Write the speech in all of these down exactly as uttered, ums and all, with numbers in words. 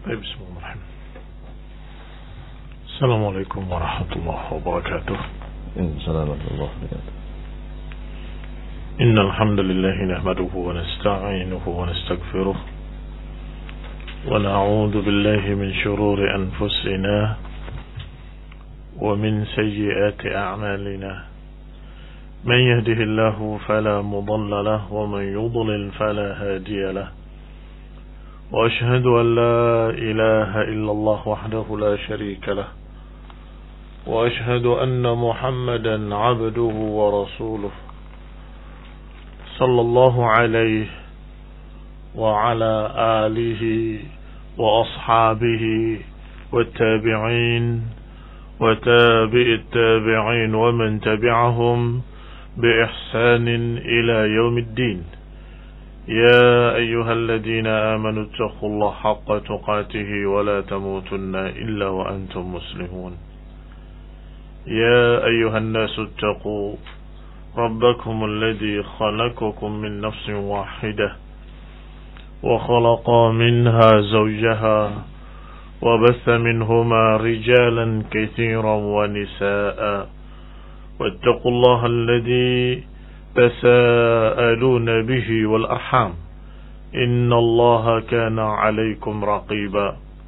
طيب بسم الله الرحمن الرحيم. السلام عليكم ورحمة الله وبركاته. السلام ورحمة الله وبركاته. إن الحمد لله نحمده ونستعينه ونستغفره ونعوذ بالله من شرور أنفسنا ومن سيئات أعمالنا من يهده الله فلا مضل له ومن يضلل فلا هادي له وأشهد أن لا إله إلا الله وحده لا شريك له وأشهد أن محمدا عبده ورسوله صلى الله عليه وعلى آله وأصحابه والتابعين وتابع التابعين ومن تبعهم بإحسان إلى يوم الدين. يا أيها الذين آمنوا اتقوا الله حق تقاته ولا تموتن إلا وأنتم مسلمون. يا أيها الناس اتقوا ربكم الذي خلقكم من نفس واحدة وخلق منها زوجها وبث منهما رجالا كثيرا ونساء واتقوا الله الذي تساءلون به والأرحام إن الله كان عليكم رقيبا.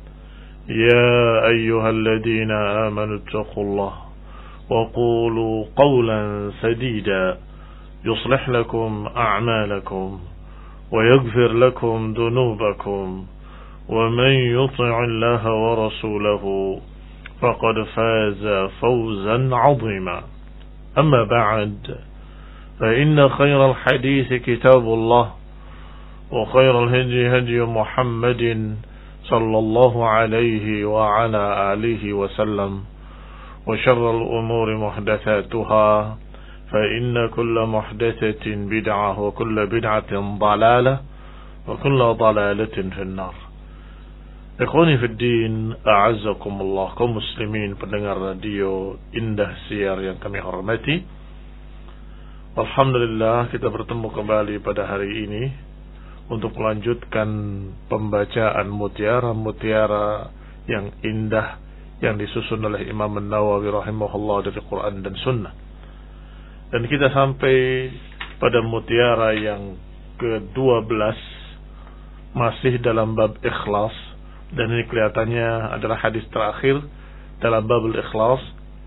يا أيها الذين آمنوا اتقوا الله وقولوا قولا سديدا يصلح لكم أعمالكم ويغفر لكم ذنوبكم ومن يطع الله ورسوله فقد فاز فوزا عظيما. أما بعد فإن خير الحديث كتاب الله وخير الهدي هدي محمد صلى الله عليه وعلى آله وسلم وشر الأمور محدثاتها فإن كل محدثة بدعة وكل بدعة ضلالة وكل ضلالة في النار. Ikhwani fi din, a'azzakumullah, kaum muslimin pendengar radio Indah Siar yang kami hormati. Alhamdulillah kita bertemu kembali pada hari ini untuk melanjutkan pembacaan mutiara-mutiara yang indah yang disusun oleh Imam An-Nawawi rahimahullah dari Quran dan Sunnah. Dan kita sampai pada mutiara yang kedua belas, masih dalam bab ikhlas, dan ini kelihatannya adalah hadis terakhir dalam bab ikhlas,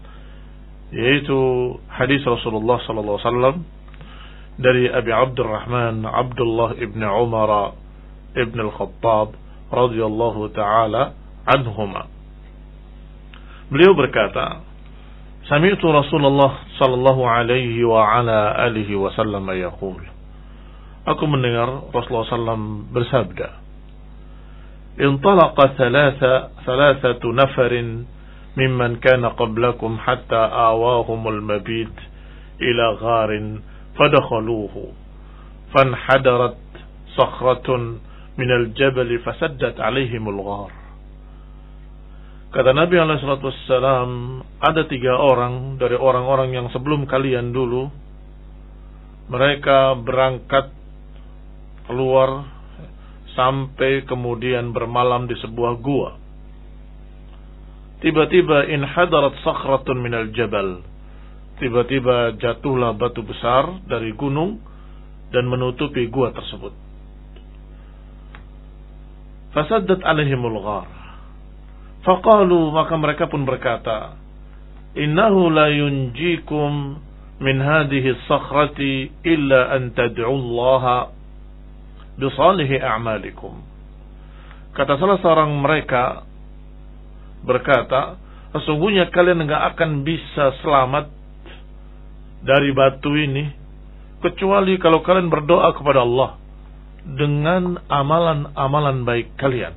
yaitu hadis Rasulullah sallallahu alaihi wasallam dari Abi Abdurrahman Abdullah ibn Umar ibn al-Khattab radhiyallahu taala anhuma. Beliau berkata, sami'tu Rasulullah sallallahu alaihi wa ala alihi wasallam yaqul. Aku mendengar Rasulullah sallallahu alaihi wasallam bersabda, intalaqa thalatha thalathatu nafarin mimman kana qablakum hatta awahumul mabit ila gharin fadakhaluhu fanhadarat sakhratun minal jabal fasaddat alaihimul ghar. Kata Nabi alaihi salatu wassalam, ada tiga orang dari orang-orang yang sebelum kalian dulu, mereka berangkat keluar sampai kemudian bermalam di sebuah gua. Tiba-tiba inhadarat sakhratun minal jabal. Tiba-tiba jatuhlah batu besar dari gunung dan menutupi gua tersebut. Fasaddat alaihimul ghar. Faqalu, maka mereka pun berkata, innahu la yunjikum min hadhihi as-sakhrati illa an tad'u Allah bisalihi a'malikum. Kata salah seorang mereka berkata, sesungguhnya kalian enggak akan bisa selamat dari batu ini kecuali kalau kalian berdoa kepada Allah dengan amalan-amalan baik kalian.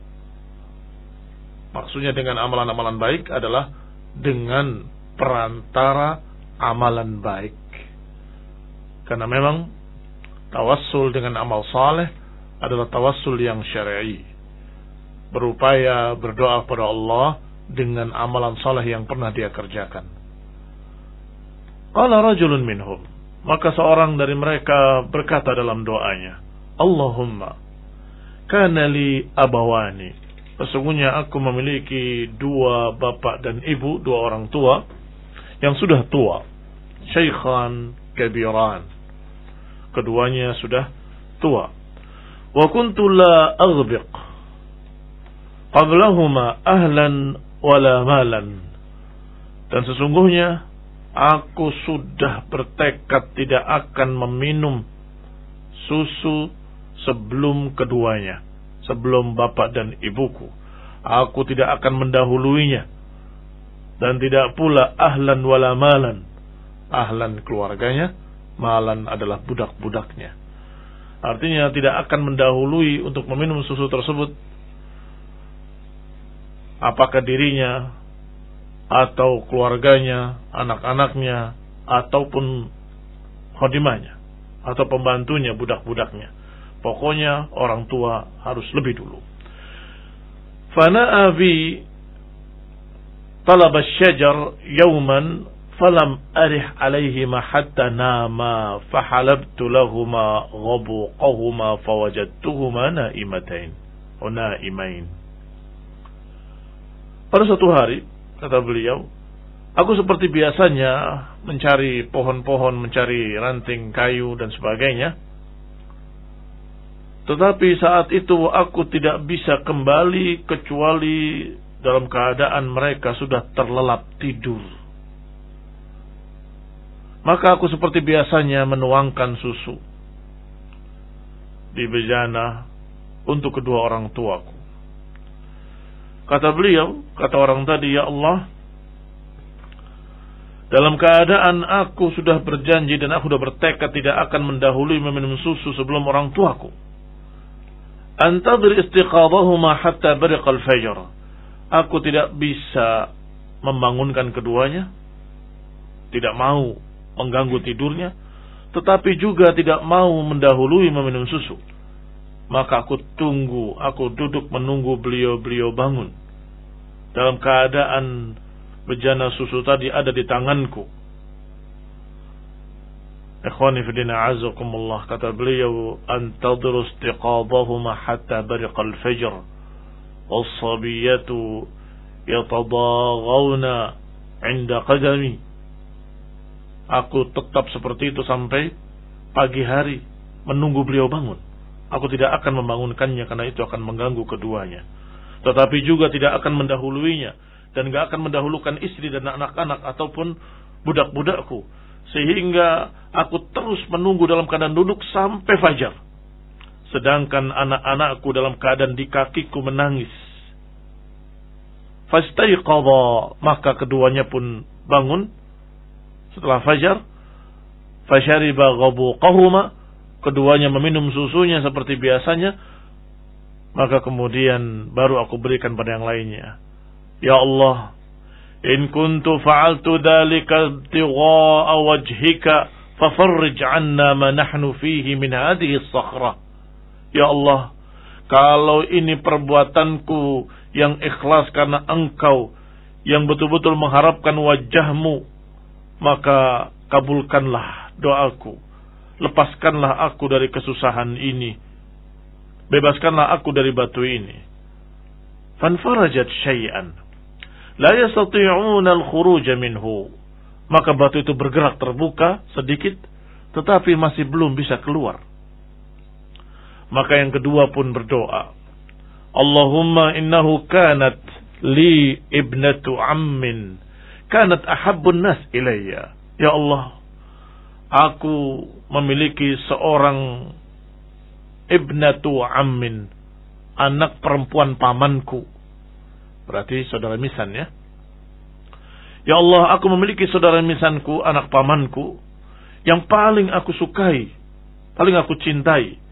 Maksudnya dengan amalan-amalan baik adalah dengan perantara amalan baik. Karena memang tawassul dengan amal saleh adalah tawassul yang syar'i. Berupaya berdoa kepada Allah dengan amalan saleh yang pernah dia kerjakan. Qala rajulun minhum, maka seorang dari mereka berkata dalam doanya, Allahumma kana li abawani sesungguhnya aku memiliki dua bapak dan ibu, dua orang tua yang sudah tua, syaikhan kabiran, keduanya sudah tua. Wa kuntu la aghbiq qablahuma ahlan wala malan, dan sesungguhnya aku sudah bertekad tidak akan meminum susu sebelum keduanya, sebelum bapak dan ibuku. Aku tidak akan mendahuluinya, dan tidak pula ahlan wala malan. Ahlan keluarganya, malan adalah budak-budaknya. Artinya tidak akan mendahului untuk meminum susu tersebut, apakah dirinya atau keluarganya, anak-anaknya, ataupun khadimahnya atau pembantunya, budak-budaknya. Pokoknya orang tua harus lebih dulu. Fana'a bi talab asy-syajar yawman falam arih alaihima hatta nama fahalabtu lahuma ghabuqahuma fawajadtuhuma naimatain wa naimain. Pada suatu hari, kata beliau, aku seperti biasanya mencari pohon-pohon, mencari ranting kayu dan sebagainya. Tetapi saat itu aku tidak bisa kembali kecuali dalam keadaan mereka sudah terlelap tidur. Maka aku seperti biasanya menuangkan susu di bejana untuk kedua orang tuaku. Kata beliau, kata orang tadi, ya Allah, dalam keadaan aku sudah berjanji dan aku sudah bertekad tidak akan mendahului meminum susu sebelum orang tuaku. Antadhir istiqadahuma hatta bariqal fajr. Aku tidak bisa membangunkan keduanya, tidak mau mengganggu tidurnya, tetapi juga tidak mau mendahului meminum susu. Maka aku tunggu, aku duduk menunggu beliau-beliau bangun dalam keadaan bejana susu tadi ada di tanganku. Ikhwani fi din a'azakumullah, kata beliau, antadhiru istiqadahuma hatta bariqal fajr was-sabiyatu yatadaghawna 'inda qadami. Aku tetap seperti itu sampai pagi hari menunggu beliau bangun. Aku tidak akan membangunkannya karena itu akan mengganggu keduanya. Tetapi juga tidak akan mendahuluinya dan tidak akan mendahulukan istri dan anak-anak ataupun budak-budakku. Sehingga aku terus menunggu dalam keadaan duduk sampai fajar. Sedangkan anak-anakku dalam keadaan di kakiku menangis. Fastaiqadha, maka keduanya pun bangun setelah fajar. Fashariba ghabuqahuma, keduanya meminum susunya seperti biasanya. Maka kemudian baru aku berikan pada yang lainnya. Ya Allah, in kuntu fa'altu dhalika ibtigha'a wajhika fafarrij 'anna ma nahnu fihi min hadhihi as-sakhrah. Ya Allah, kalau ini perbuatanku yang ikhlas karena Engkau, yang betul-betul mengharapkan wajahmu, maka kabulkanlah doaku. Lepaskanlah aku dari kesusahan ini. Bebaskanlah aku dari batu ini. Fanfarajat syai'an la yastati'una al-khuruj minhu. Maka batu itu bergerak terbuka sedikit, tetapi masih belum bisa keluar. Maka yang kedua pun berdoa, Allahumma innahu kanat li ibnatu ammin kanat ahabbun nas ilayya. Ya Allah, aku memiliki seorang ibnatu ammin, anak perempuan pamanku. Berarti saudara misan ya. Ya Allah, aku memiliki saudara misanku, anak pamanku, yang paling aku sukai, paling aku cintai.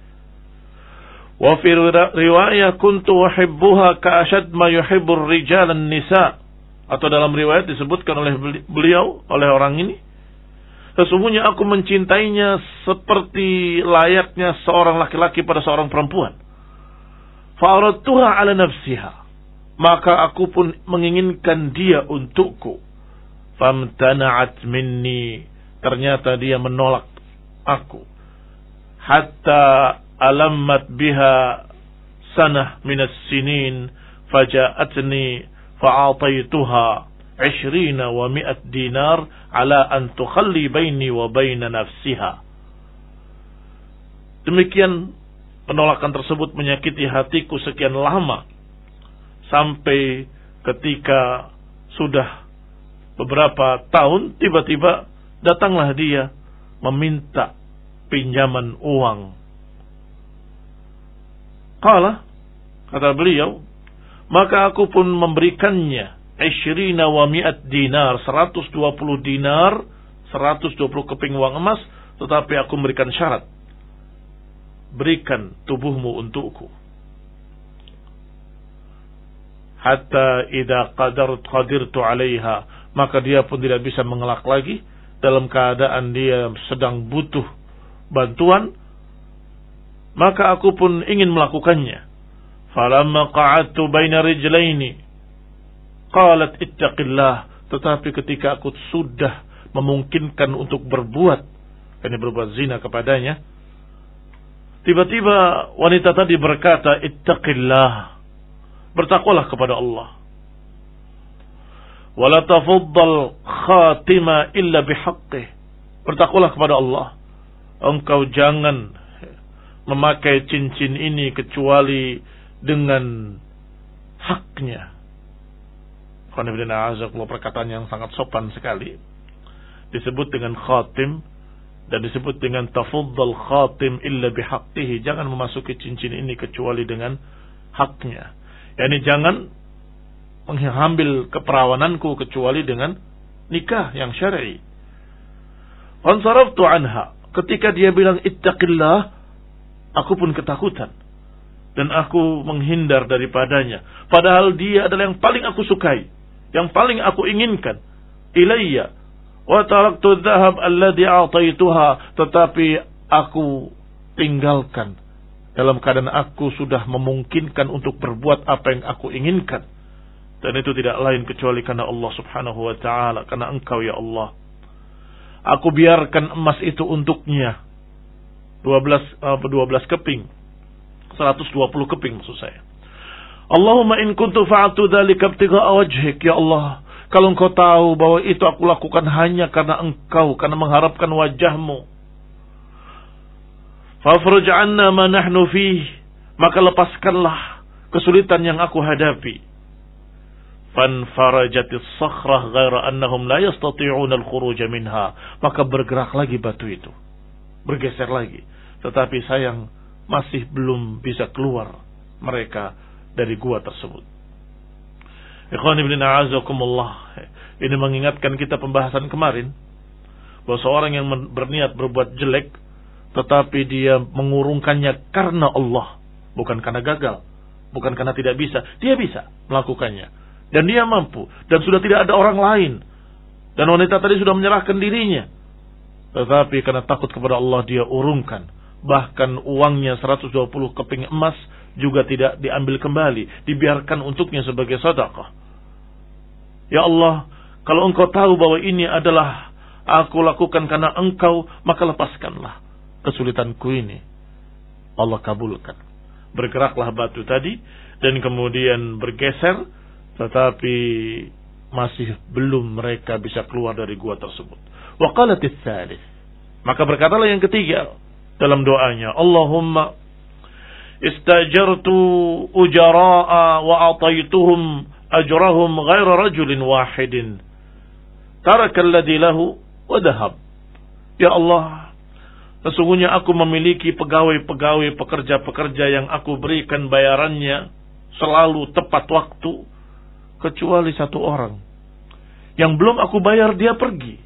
Wa fi riwayah kuntu uhibbuha ka'ashad ma yuhibbur rijal an-nisa. Atau dalam riwayat disebutkan oleh beliau, oleh orang ini, sesungguhnya aku mencintainya seperti layaknya seorang laki-laki pada seorang perempuan. Fa'aradtuha 'ala nafsiha, maka aku pun menginginkan dia untukku. Famtana'at minni, ternyata dia menolak aku. Hatta alammat biha sanah minas sinin faja'atni fa'ataituha ishrina wa mi'at dinar ala an tukhalli baini wa baina nafsiha. Demikian penolakan tersebut menyakiti hatiku sekian lama, sampai ketika sudah beberapa tahun tiba-tiba datanglah dia meminta pinjaman uang. Qala, kata beliau, maka aku pun memberikannya ishrina wa mi'at dinar, seratus dua puluh dinar, seratus dua puluh keping uang emas, tetapi aku memberikan syarat, berikan tubuhmu untukku. Hatta idza qadartu qadirtu 'alaiha, maka dia pun tidak bisa mengelak lagi dalam keadaan dia sedang butuh bantuan, maka aku pun ingin melakukannya. Falamma qa'adtu baina rijlaini qalat ittaqillah, tetapi ketika aku sudah memungkinkan untuk berbuat, ini berbuat zina kepadanya, tiba-tiba wanita tadi berkata, ittaqillah, bertakwalah kepada Allah. Wala tafaddal khatima illa bihaqqih, bertakwalah kepada Allah. Engkau jangan memakai cincin ini kecuali dengan haknya. Perkataan yang sangat sopan sekali. Disebut dengan khatim dan disebut dengan tafaddal khatim illa bihaqqihi, jangan memasuki cincin ini kecuali dengan haknya. Yani jangan mengambil keperawananku kecuali dengan nikah yang syar'i. Fansaraftu anha, ketika dia bilang ittaqillah, aku pun ketakutan dan aku menghindar daripadanya, padahal dia adalah yang paling aku sukai, yang paling aku inginkan. Ilayya wa taraktu dhahab alladhi a'taituha, tetapi aku tinggalkan dalam keadaan aku sudah memungkinkan untuk berbuat apa yang aku inginkan. Dan itu tidak lain kecuali karena Allah subhanahu wa ta'ala, karena engkau ya Allah. Aku biarkan emas itu untuknya, dua belas, dua belas keping, seratus dua puluh keping maksud saya. Allahumma in kuntu fa'atu dhalika ibtigha'a wajhik, ya Allah, kalau engkau tahu bahwa itu aku lakukan hanya karena engkau, karena mengharapkan wajahmu, fafruj 'anna ma nahnu fih, maka lepaskanlah kesulitan yang aku hadapi. Fanfarajatis sakhrah ghaira annahum la yastati'una al-khuruj minha, maka bergerak lagi batu itu, bergeser lagi, tetapi sayang masih belum bisa keluar mereka dari gua tersebut. Ikhwan ibn a'azakumullah, ini mengingatkan kita pembahasan kemarin bahwa seorang yang berniat berbuat jelek tetapi dia mengurungkannya karena Allah, bukan karena gagal, bukan karena tidak bisa, dia bisa melakukannya dan dia mampu dan sudah tidak ada orang lain, dan wanita tadi sudah menyerahkan dirinya, tetapi karena takut kepada Allah dia urungkan. Bahkan uangnya seratus dua puluh keping emas juga tidak diambil kembali, dibiarkan untuknya sebagai sedekah. Ya Allah, kalau engkau tahu bahwa ini adalah aku lakukan karena engkau, maka lepaskanlah kesulitanku ini. Allah kabulkan. Bergeraklah batu tadi dan kemudian bergeser, tetapi masih belum mereka bisa keluar dari gua tersebut. Wa qalatis tsalits, maka berkatalah yang ketiga dalam doanya, Allahumma istajartu ujara'a wa ataituhum ajrahum ghaira rajulin wahidin taraka alladhi lahu wa dhahab. Ya Allah, sesungguhnya aku memiliki pegawai-pegawai, pekerja-pekerja yang aku berikan bayarannya selalu tepat waktu, kecuali satu orang yang belum aku bayar, dia pergi.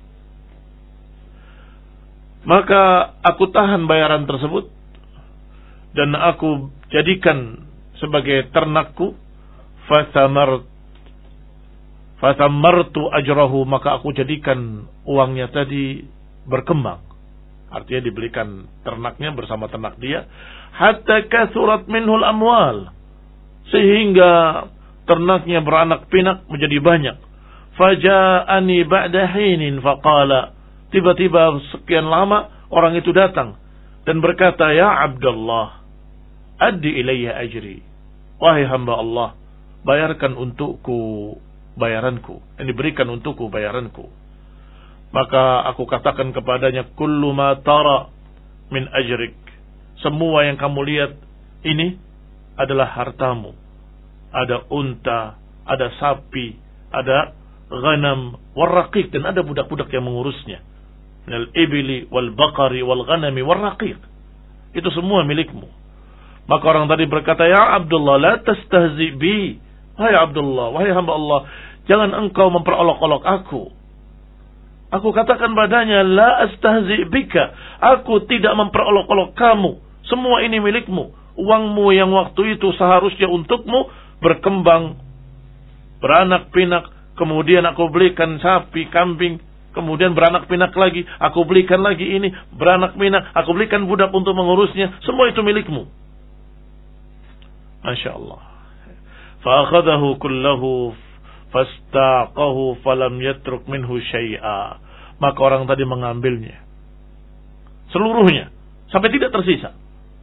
Maka aku tahan bayaran tersebut dan aku jadikan sebagai ternakku. Fasamart fasamartu ajrahu, maka aku jadikan uangnya tadi berkembang. Artinya dibelikan ternaknya bersama ternak dia. Hatta kasurat minhul amwal, sehingga ternaknya beranak pinak menjadi banyak. Faja'ani ba'da hinin faqala, tiba-tiba sekian lama orang itu datang dan berkata, ya Abdullah, addi ilayya ajri, wahai hamba Allah, bayarkan untukku bayaranku, yang diberikan untukku bayaranku. Maka aku katakan kepadanya, kullu ma tara min ajrik, semua yang kamu lihat ini adalah hartamu. Ada unta, ada sapi, ada ghanam, warraqiq, dan ada budak-budak yang mengurusnya. Minal ibili wal baqari wal ghanami warraqiq. Itu semua milikmu. Maka orang tadi berkata, ya Abdullah, la tastahzi bi. Wahai Abdullah, wahai hamba Allah, jangan engkau memperolok-olok aku. Aku katakan padanya, la astahzi bika. Aku tidak memperolok-olok kamu. Semua ini milikmu. Uangmu yang waktu itu seharusnya untukmu berkembang, beranak pinak. Kemudian aku belikan sapi, kambing. Kemudian beranak pinak lagi. Aku belikan lagi ini, beranak pinak. Aku belikan budak untuk mengurusnya. Semua itu milikmu. Masya Allah. Fa'akhadahu kullahu fastaqahu falam yatruk minhu syai'a. Maka orang tadi mengambilnya seluruhnya sampai tidak tersisa.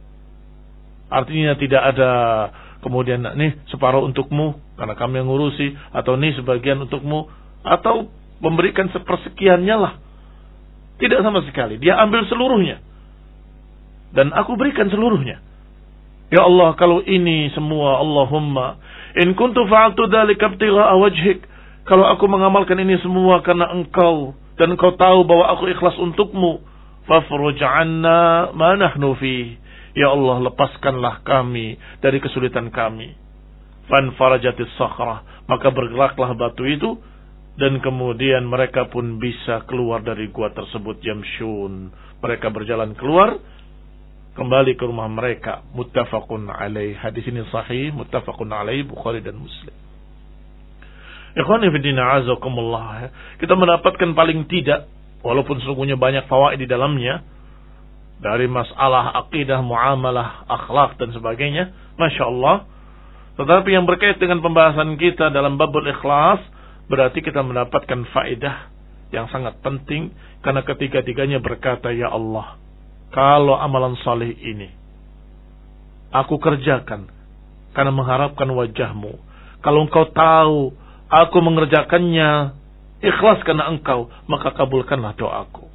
Artinya tidak ada kemudian nih separuh untukmu karena kami yang ngurusi, atau nih sebagian untukmu, atau memberikan sepersekiannya lah. Tidak sama sekali. Dia ambil seluruhnya dan aku berikan seluruhnya. Ya Allah, kalau ini semua, Allahumma in kuntu fa'altu dzalika ibtigha'a wajhik, kalau aku mengamalkan ini semua karena engkau dan engkau tahu bahwa aku ikhlas untukmu, fafruj 'anna ma nahnu fi. Ya Allah, lepaskanlah kami dari kesulitan kami. Fan farajatis sakhrah, maka bergeraklah batu itu dan kemudian mereka pun bisa keluar dari gua tersebut. Yamshun, mereka berjalan keluar kembali ke rumah mereka. Muttafaqun alaih. Hadis ini sahih, muttafaqun alaih, Bukhari dan Muslim. Ikhwani fi din, a'azakumullah. Kita mendapatkan paling tidak, walaupun sesungguhnya banyak fawaid di dalamnya, dari masalah akidah, muamalah, akhlak dan sebagainya, Masya Allah. Tetapi yang berkait dengan pembahasan kita dalam babul ikhlas, berarti kita mendapatkan faedah yang sangat penting, karena ketiga-tiganya berkata, ya Allah, kalau amalan saleh ini aku kerjakan karena mengharapkan wajahmu, kalau engkau tahu aku mengerjakannya ikhlas karena engkau, maka kabulkanlah doaku.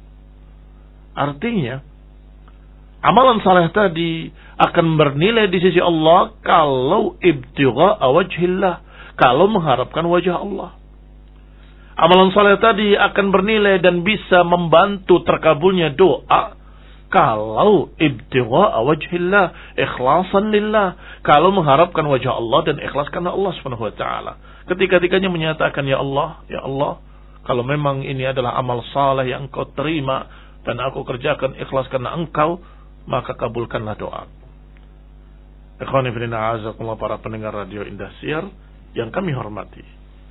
Artinya amalan saleh tadi akan bernilai di sisi Allah kalau ibtigha'a wajhillah, kalau mengharapkan wajah Allah. Amalan saleh tadi akan bernilai dan bisa membantu terkabulnya doa kalau ibtigha'a wajhillah, ikhlasan lillah, kalau mengharapkan wajah Allah dan ikhlas karena Allah Subhanahu wa taala. Ketika-tikanya menyatakan, ya Allah, ya Allah, kalau memang ini adalah amal saleh yang Engkau terima dan aku kerjakan ikhlas karena Engkau, maka kabulkanlah doa. Ikhwani fillah, a'azakumullah, para pendengar radio Indosiar yang kami hormati.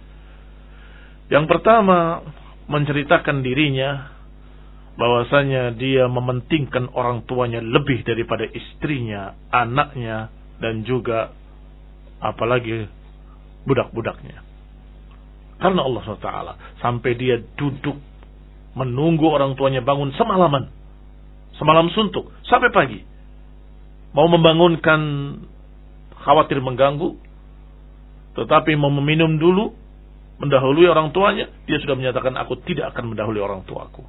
Yang pertama, menceritakan dirinya bahwasanya dia mementingkan orang tuanya lebih daripada istrinya, anaknya, dan juga apalagi budak-budaknya. Karena Allah subhanahu wa taala, sampai dia duduk menunggu orang tuanya bangun semalaman, semalam suntuk sampai pagi, mau membangunkan khawatir mengganggu, tetapi mau meminum dulu, mendahului orang tuanya, dia sudah menyatakan, aku tidak akan mendahului orang tuaku.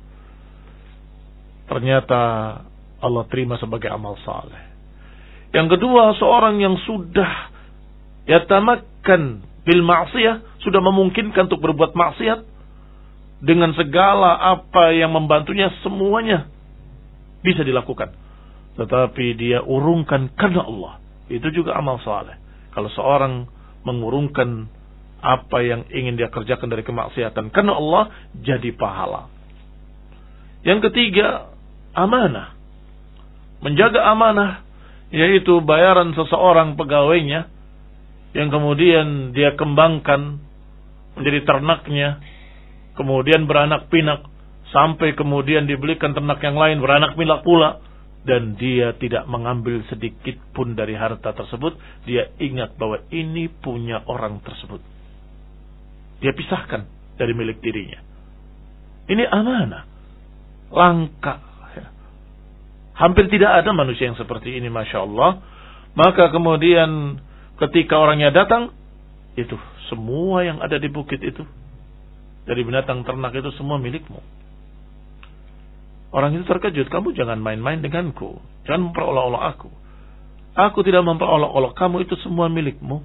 Ternyata Allah terima sebagai amal saleh. Yang kedua, seorang yang sudah yatamakkan bil ma'siyah, sudah memungkinkan untuk berbuat maksiat dengan segala apa yang membantunya, semuanya bisa dilakukan, tetapi dia urungkan karena Allah, itu juga amal saleh. Kalau seorang mengurungkan apa yang ingin dia kerjakan dari kemaksiatan karena Allah, jadi pahala. Yang ketiga, amanah. Menjaga amanah, yaitu bayaran seseorang pegawainya yang kemudian dia kembangkan menjadi ternaknya, kemudian beranak pinak, sampai kemudian dibelikan ternak yang lain beranak pinak pula, dan dia tidak mengambil sedikit pun dari harta tersebut. Dia ingat bahwa ini punya orang tersebut, dia pisahkan dari milik dirinya. Ini amanah. Langka, hampir tidak ada manusia yang seperti ini, Masya Allah. Maka kemudian ketika orangnya datang, itu semua yang ada di bukit itu, dari binatang ternak itu semua milikmu. Orang itu terkejut, kamu jangan main-main denganku, jangan memperolok-olok aku. Aku tidak memperolok-olok kamu, itu semua milikmu.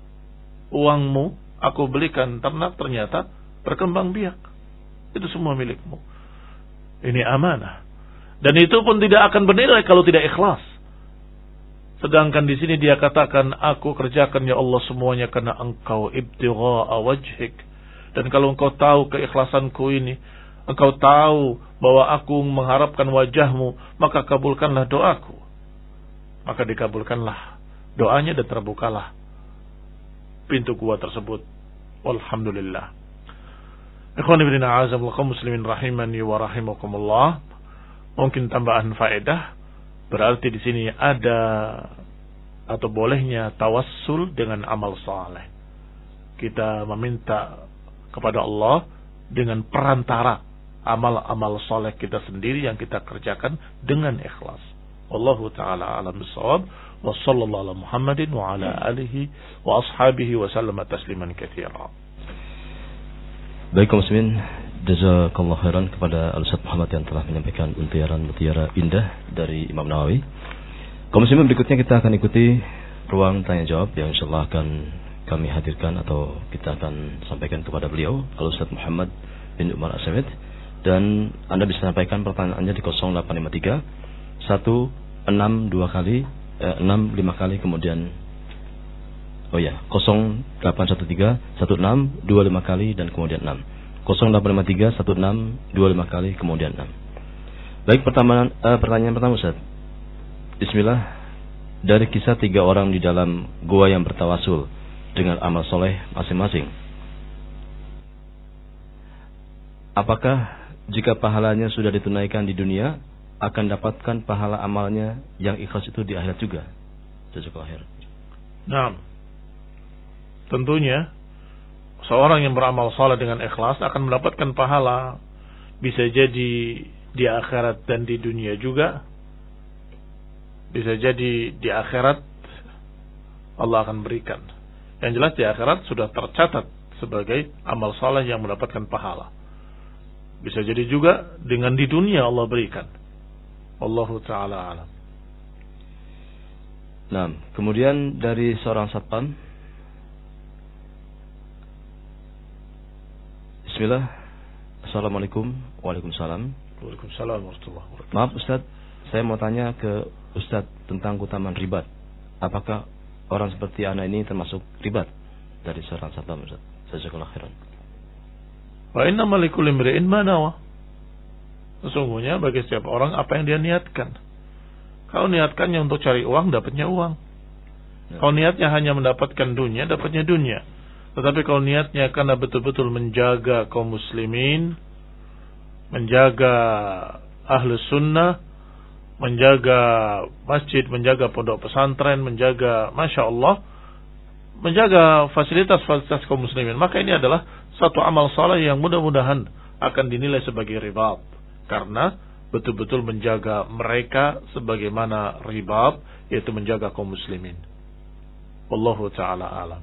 Uangmu aku belikan ternak, ternyata berkembang biak. Itu semua milikmu. Ini amanah. Dan itu pun tidak akan bernilai kalau tidak ikhlas. Sedangkan di sini dia katakan, aku kerjakan ya Allah semuanya karena engkau ibtigha'a wajhik. Dan kalau engkau tahu keikhlasanku ini, engkau tahu bahwa aku mengharapkan wajahmu, maka kabulkanlah doaku. Maka dikabulkanlah doanya dan terbukalah pintu gua tersebut. Walhamdulillah. Ikhwan ibn a'azamullah kaum muslimin rahimani wa rahimakumullah. Mungkin tambahan faedah, berarti di sini ada atau bolehnya tawassul dengan amal saleh. Kita meminta kepada Allah dengan perantara amal-amal saleh kita sendiri yang kita kerjakan dengan ikhlas. Wallahu ta'ala alam bisawab. Wa sallallahu ala Muhammadin wa ala alihi wa ashabihi wa sallama tasliman katsira. Baik kaum muslimin, jazakallahu khairan kepada Al-Ustaz Muhammad yang telah menyampaikan mutiara-mutiara indah dari Imam Nawawi. Kaum muslimin, berikutnya kita akan ikuti ruang tanya jawab yang insyaallah akan kami hadirkan atau kita akan sampaikan kepada beliau Al-Ustaz Muhammad bin Umar As-Samit, dan Anda bisa sampaikan pertanyaannya di nol delapan lima tiga satu enam dua kali eh, enam lima kali kemudian oh ya nol delapan satu tiga satu enam dua lima kali dan kemudian enam nol delapan lima tiga satu enam dua lima kali kemudian enam. Baik, pertama eh, pertanyaan pertama Ustaz. Bismillah. Dari kisah tiga orang di dalam gua yang bertawasul dengan amal soleh masing-masing, apakah jika pahalanya sudah ditunaikan di dunia akan dapatkan pahala amalnya yang ikhlas itu di akhirat juga? Jazakallahu khair. Nah, tentunya seorang yang beramal saleh dengan ikhlas akan mendapatkan pahala, bisa jadi di akhirat dan di dunia juga. Bisa jadi di akhirat Allah akan berikan. Yang jelas di akhirat sudah tercatat sebagai amal saleh yang mendapatkan pahala. Bisa jadi juga dengan di dunia Allah berikan. Allahu ta'ala alam. Nah, kemudian dari seorang satpam. Bismillah. Assalamualaikum. Waalaikumsalam. Waalaikumsalam warahmatullahi wabarakatuh. Maaf Ustaz, saya mau tanya ke Ustaz tentang keutamaan ribat. Apakah orang seperti anak ini termasuk ribat? Dari seorang satpam Ustaz. Jazakallahu khairan. Wa innamal likulli imri'in ma nawa. Sesungguhnya bagi setiap orang apa yang dia niatkan. Kalau niatkannya untuk cari uang, dapatnya uang. Ya. Kalau niatnya hanya mendapatkan dunia, dapatnya dunia. Tetapi kalau niatnya karena betul-betul menjaga kaum muslimin, menjaga ahlu sunnah, menjaga masjid, menjaga pondok pesantren, menjaga, Masya Allah, menjaga fasilitas-fasilitas kaum muslimin, maka ini adalah satu amal saleh yang mudah-mudahan akan dinilai sebagai ribat, karena betul-betul menjaga mereka sebagaimana ribat, yaitu menjaga kaum muslimin. Wallahu ta'ala alam.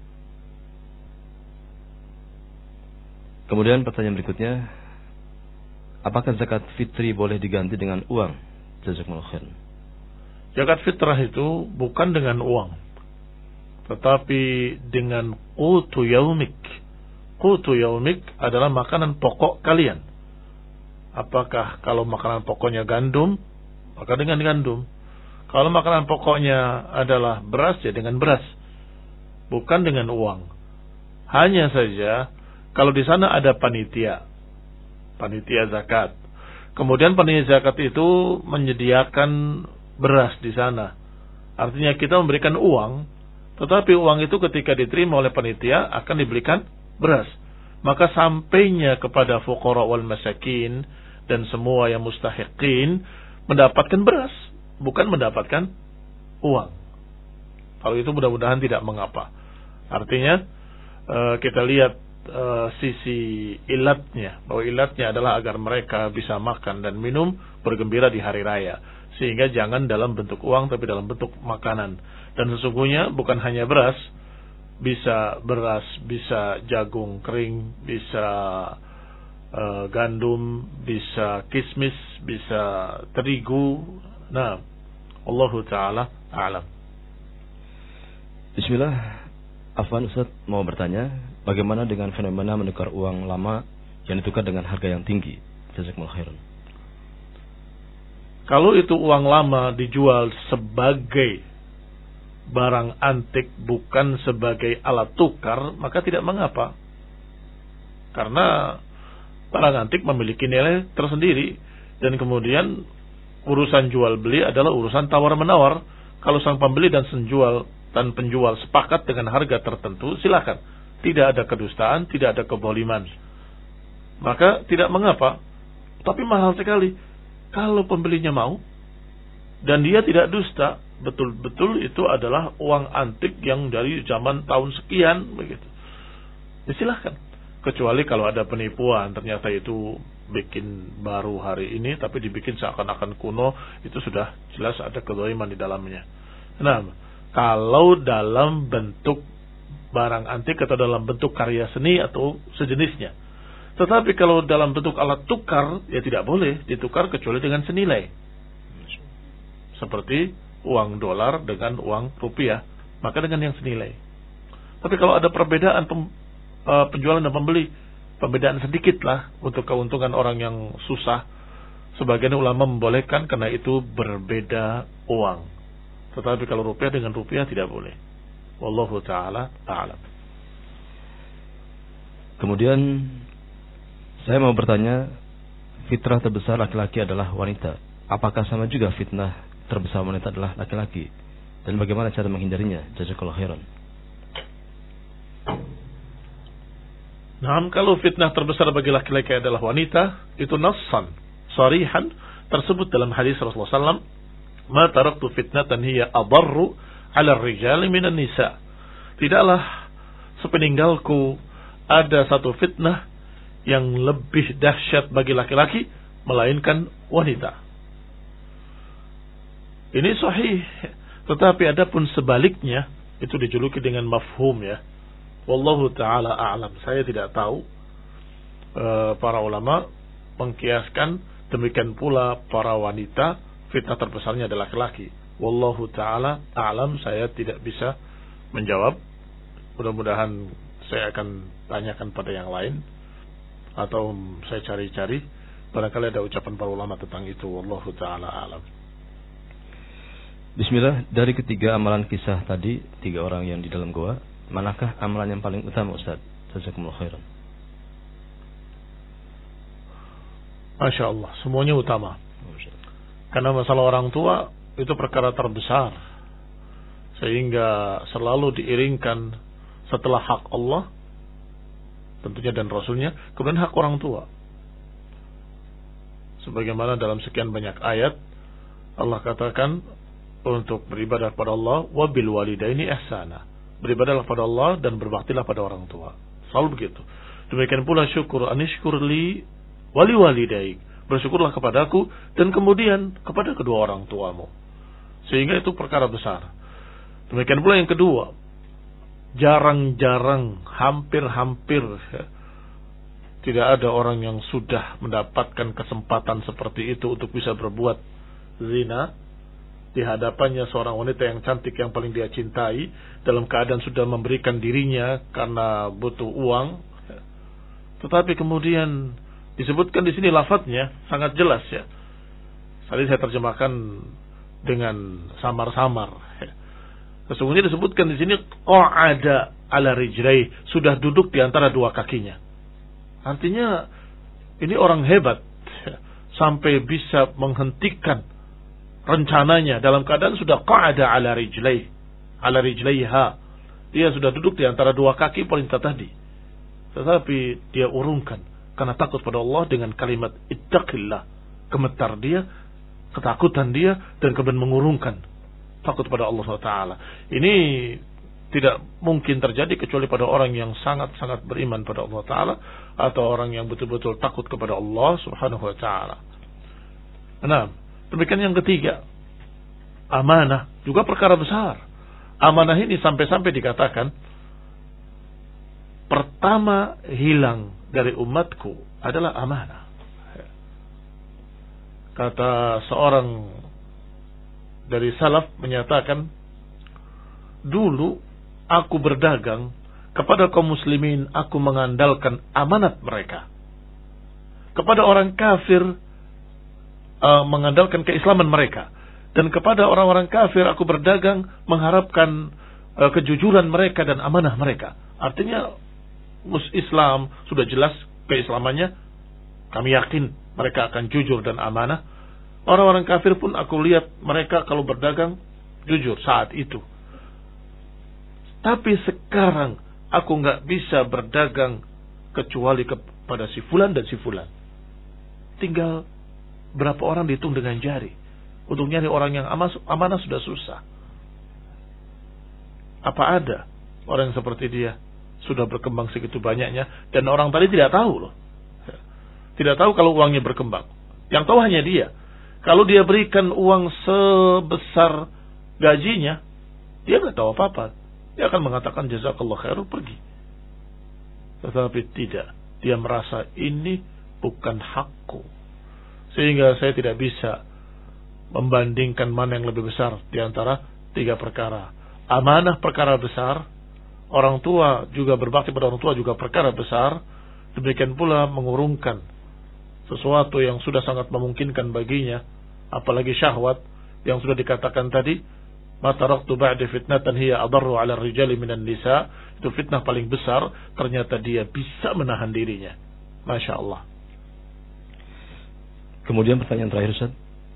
Kemudian pertanyaan berikutnya, apakah zakat fitri boleh diganti dengan uang? Jazakumullah khair. Zakat fitrah itu bukan dengan uang, tetapi dengan qutu yaumik. Qutu yaumik adalah makanan pokok kalian. Apakah kalau makanan pokoknya gandum, maka dengan gandum. Kalau makanan pokoknya adalah beras, ya dengan beras. Bukan dengan uang. Hanya saja kalau di sana ada panitia, panitia zakat. Kemudian panitia zakat itu menyediakan beras di sana. Artinya kita memberikan uang, tetapi uang itu ketika diterima oleh panitia akan diberikan beras. Maka sampainya kepada fuqara wal masakin dan semua yang mustahiqin mendapatkan beras, bukan mendapatkan uang. Kalau itu mudah-mudahan tidak mengapa. Artinya kita lihat Uh, sisi ilatnya, bahwa ilatnya adalah agar mereka bisa makan dan minum bergembira di hari raya, sehingga jangan dalam bentuk uang tapi dalam bentuk makanan. Dan sesungguhnya bukan hanya beras, bisa beras, bisa jagung kering, bisa uh, gandum, bisa kismis, bisa terigu. Nah, Allah Ta'ala a'lam. Bismillah. Afwan Ustaz mau bertanya, bagaimana dengan fenomena menukar uang lama yang ditukar dengan harga yang tinggi? Jazakumullah khairan. Kalau itu uang lama dijual sebagai barang antik, bukan sebagai alat tukar, maka tidak mengapa. Karena barang antik memiliki nilai tersendiri, dan kemudian urusan jual beli adalah urusan tawar-menawar. Kalau sang pembeli dan penjual dan penjual sepakat dengan harga tertentu, silakan. Tidak ada kedustaan, tidak ada keboliman. Maka tidak mengapa. Tapi mahal sekali. Kalau pembelinya mau dan dia tidak dusta, betul-betul itu adalah uang antik yang dari zaman tahun sekian begitu. Ya silahkan. Kecuali kalau ada penipuan, ternyata itu bikin baru hari ini tapi dibikin seakan-akan kuno, itu sudah jelas ada kezaliman di dalamnya. Nah, kalau dalam bentuk barang antik atau dalam bentuk karya seni atau sejenisnya. Tetapi kalau dalam bentuk alat tukar, ya tidak boleh ditukar kecuali dengan senilai. Seperti uang dolar dengan uang rupiah, maka dengan yang senilai. Tapi kalau ada perbedaan pem, uh, penjualan dan pembeli, perbedaan sedikit lah untuk keuntungan orang yang susah, sebagian ulama membolehkan karena itu berbeda uang. Tetapi kalau rupiah dengan rupiah tidak boleh. Wallahu ta'ala a'lam. Kemudian saya mau bertanya, fitrah terbesar laki-laki adalah wanita. Apakah sama juga fitnah terbesar wanita adalah laki-laki? Dan bagaimana cara menghindarinya? Jazakallahu khairan. Nah, kalau fitnah terbesar bagi laki-laki adalah wanita, itu nassan, sarihan, tersebut dalam hadis Rasulullah sallallahu alaihi wasallam, "Ma taraktu fitnatan hiya adarru 'ala ar-rijali minan nisa." Tidaklah sepeninggalku ada satu fitnah yang lebih dahsyat bagi laki-laki melainkan wanita. Ini sahih, tetapi adapun sebaliknya itu dijuluki dengan mafhum ya. Wallahu ta'ala a'lam. Saya tidak tahu e, para ulama mengkiaskan demikian pula para wanita fitnah terbesarnya adalah laki-laki. Wallahu ta'ala a'lam. Saya tidak bisa menjawab. Mudah-mudahan saya akan tanyakan pada yang lain atau saya cari-cari, barangkali ada ucapan para ulama tentang itu. Wallahu ta'ala a'lam. Bismillah. Dari ketiga amalan kisah tadi, tiga orang yang di dalam goa, manakah amalan yang paling utama, Ustaz? Jazakumullah khairan. Masya Allah, semuanya utama. Karena masalah orang tua itu perkara terbesar, sehingga selalu diiringkan setelah hak Allah tentunya dan Rasulnya, kemudian hak orang tua. Sebagaimana dalam sekian banyak ayat Allah katakan untuk beribadah kepada Allah, wabil walidaini ihsana, beribadahlah pada Allah dan berbaktilah pada orang tua. Selalu begitu. Demikian pula syukur, anishkur li wali walidaik, bersyukurlah kepadaku dan kemudian kepada kedua orang tuamu. Sehingga itu perkara besar. Demikian pula yang kedua, jarang-jarang, hampir-hampir ya, tidak ada orang yang sudah mendapatkan kesempatan seperti itu untuk bisa berbuat zina di hadapannya seorang wanita yang cantik yang paling dia cintai, dalam keadaan sudah memberikan dirinya karena butuh uang. Tetapi kemudian disebutkan di sini lafadznya sangat jelas ya. Tadi saya terjemahkan dengan samar-samar. Sesungguhnya disebutkan di sini qa'ada ala rijlai, sudah duduk di antara dua kakinya. Artinya ini orang hebat sampai bisa menghentikan rencananya dalam keadaan sudah qa'ada ala rijlai, ala rijlaiha. Dia sudah duduk di antara dua kaki wanita tadi. Tetapi dia urungkan karena takut pada Allah dengan kalimat ittaqillah. Gemetar dia, ketakutan dia, dan kemudian mengurungkan takut pada Allah subhanahu wa taala. Ini tidak mungkin terjadi kecuali pada orang yang sangat-sangat beriman pada Allah taala atau orang yang betul-betul takut kepada Allah subhanahu wa taala. Nah, demikian yang ketiga, amanah juga perkara besar. Amanah ini sampai-sampai dikatakan pertama hilang dari umatku adalah amanah. Kata seorang dari salaf menyatakan, dulu aku berdagang kepada kaum muslimin, aku mengandalkan amanat mereka. Kepada orang kafir, uh, mengandalkan keislaman mereka. Dan kepada orang-orang kafir, aku berdagang mengharapkan uh, kejujuran mereka dan amanah mereka. Artinya, mus Islam sudah jelas keislamannya, kami yakin mereka akan jujur dan amanah. Orang-orang kafir pun aku lihat mereka kalau berdagang jujur saat itu. Tapi sekarang aku nggak bisa berdagang kecuali kepada si fulan dan si fulan. Tinggal berapa orang dihitung dengan jari. Untuk nyari orang yang amanah sudah susah. Apa ada orang yang seperti dia sudah berkembang segitu banyaknya dan orang tadi tidak tahu loh. Tidak tahu kalau uangnya berkembang. Yang tahu hanya dia. Kalau dia berikan uang sebesar gajinya, dia nggak tahu apa-apa. Dia akan mengatakan jazakallah khairan, pergi. Tetapi tidak. Dia merasa ini bukan hakku. Sehingga saya tidak bisa membandingkan mana yang lebih besar di antara tiga perkara. Amanah perkara besar, orang tua juga berbakti pada orang tua juga perkara besar. Demikian pula mengurungkan sesuatu yang sudah sangat memungkinkan baginya, apalagi syahwat yang sudah dikatakan tadi, ma taraktu ba'da fitnatan hiya adarru 'ala ar-rijali minan nisa, itu fitnah paling besar, ternyata dia bisa menahan dirinya. Masya Allah. Kemudian pertanyaan terakhir, Ustaz.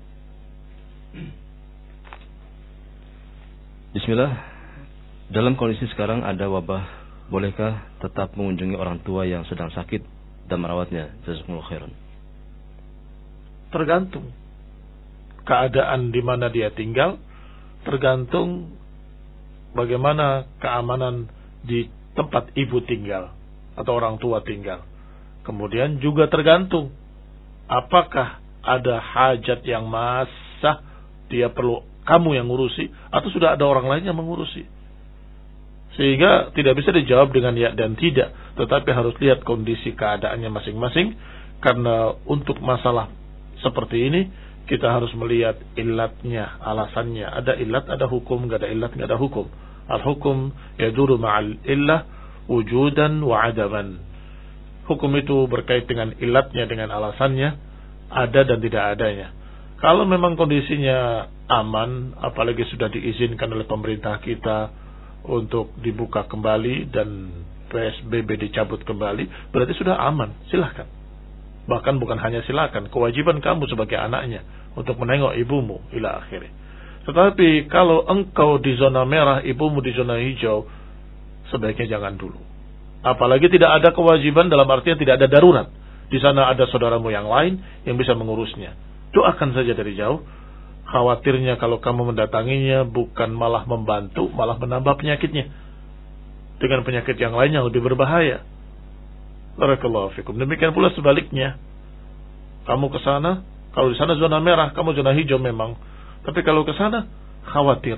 Bismillah. Dalam kondisi sekarang ada wabah, bolehkah tetap mengunjungi orang tua yang sedang sakit dan merawatnya? Jazakumullah khairan. Tergantung keadaan di mana dia tinggal, tergantung bagaimana keamanan di tempat ibu tinggal atau orang tua tinggal. Kemudian juga tergantung apakah ada hajat yang massah dia perlu kamu yang ngurusi atau sudah ada orang lain yang mengurusi. Sehingga tidak bisa dijawab dengan ya dan tidak, tetapi harus lihat kondisi keadaannya masing-masing. Karena untuk masalah seperti ini kita harus melihat ilatnya, alasannya. Ada ilat, ada hukum. Tidak ada ilat, tidak ada hukum. Al-hukum yaduru ma'al illah wujudan wa adaman. Hukum itu berkait dengan ilatnya, dengan alasannya, ada dan tidak adanya. Kalau memang kondisinya aman, apalagi sudah diizinkan oleh pemerintah kita untuk dibuka kembali dan P S B B dicabut kembali, berarti sudah aman, silahkan. Bahkan bukan hanya silakan, kewajiban kamu sebagai anaknya untuk menengok ibumu ila akhirnya. Tetapi kalau engkau di zona merah, ibumu di zona hijau, sebaiknya jangan dulu. Apalagi tidak ada kewajiban, dalam artian tidak ada darurat. Di sana ada saudaramu yang lain yang bisa mengurusnya. Doakan saja dari jauh. Khawatirnya kalau kamu mendatanginya bukan malah membantu, malah menambah penyakitnya dengan penyakit yang lain yang lebih berbahaya. Barakallahu fikum. Demikian pula sebaliknya. Kamu ke sana, kalau di sana zona merah, kamu zona hijau memang. Tapi kalau ke sana, khawatir.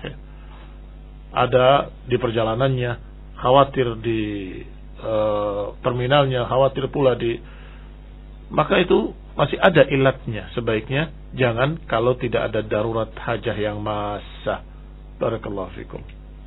Ada di perjalanannya, khawatir di uh, terminalnya, khawatir pula di... Maka itu masih ada ilatnya. Sebaiknya jangan kalau tidak ada darurat hajah yang massah. Barakallahu fikum.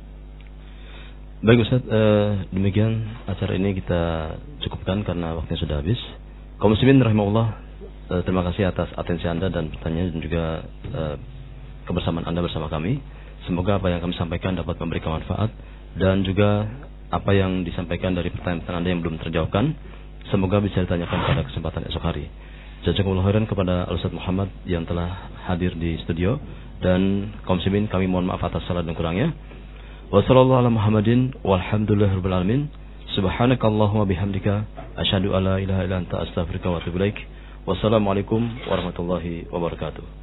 Baik Ustaz, uh, demikian acara ini kita cukupkan karena waktunya sudah habis. Kaum muslimin rahimahullah, uh, terima kasih atas atensi Anda dan pertanyaan dan juga uh, kebersamaan Anda bersama kami. Semoga apa yang kami sampaikan dapat memberikan manfaat dan juga apa yang disampaikan dari pertanyaan Anda yang belum terjawabkan, semoga bisa ditanyakan pada kesempatan esok hari. Jazakumullah khairan kepada Al-Ustaz Muhammad yang telah hadir di studio, dan kaum muslimin kami mohon maaf atas salah dan kurangnya. Wassallallahu ala Muhammadin walhamdulillahirabbil alamin. Subhanakallahumma bihamdika asyhadu alla ilaha illa anta astaghfiruka wa atubu ilaik. Wassalamualaikum warahmatullahi wabarakatuh.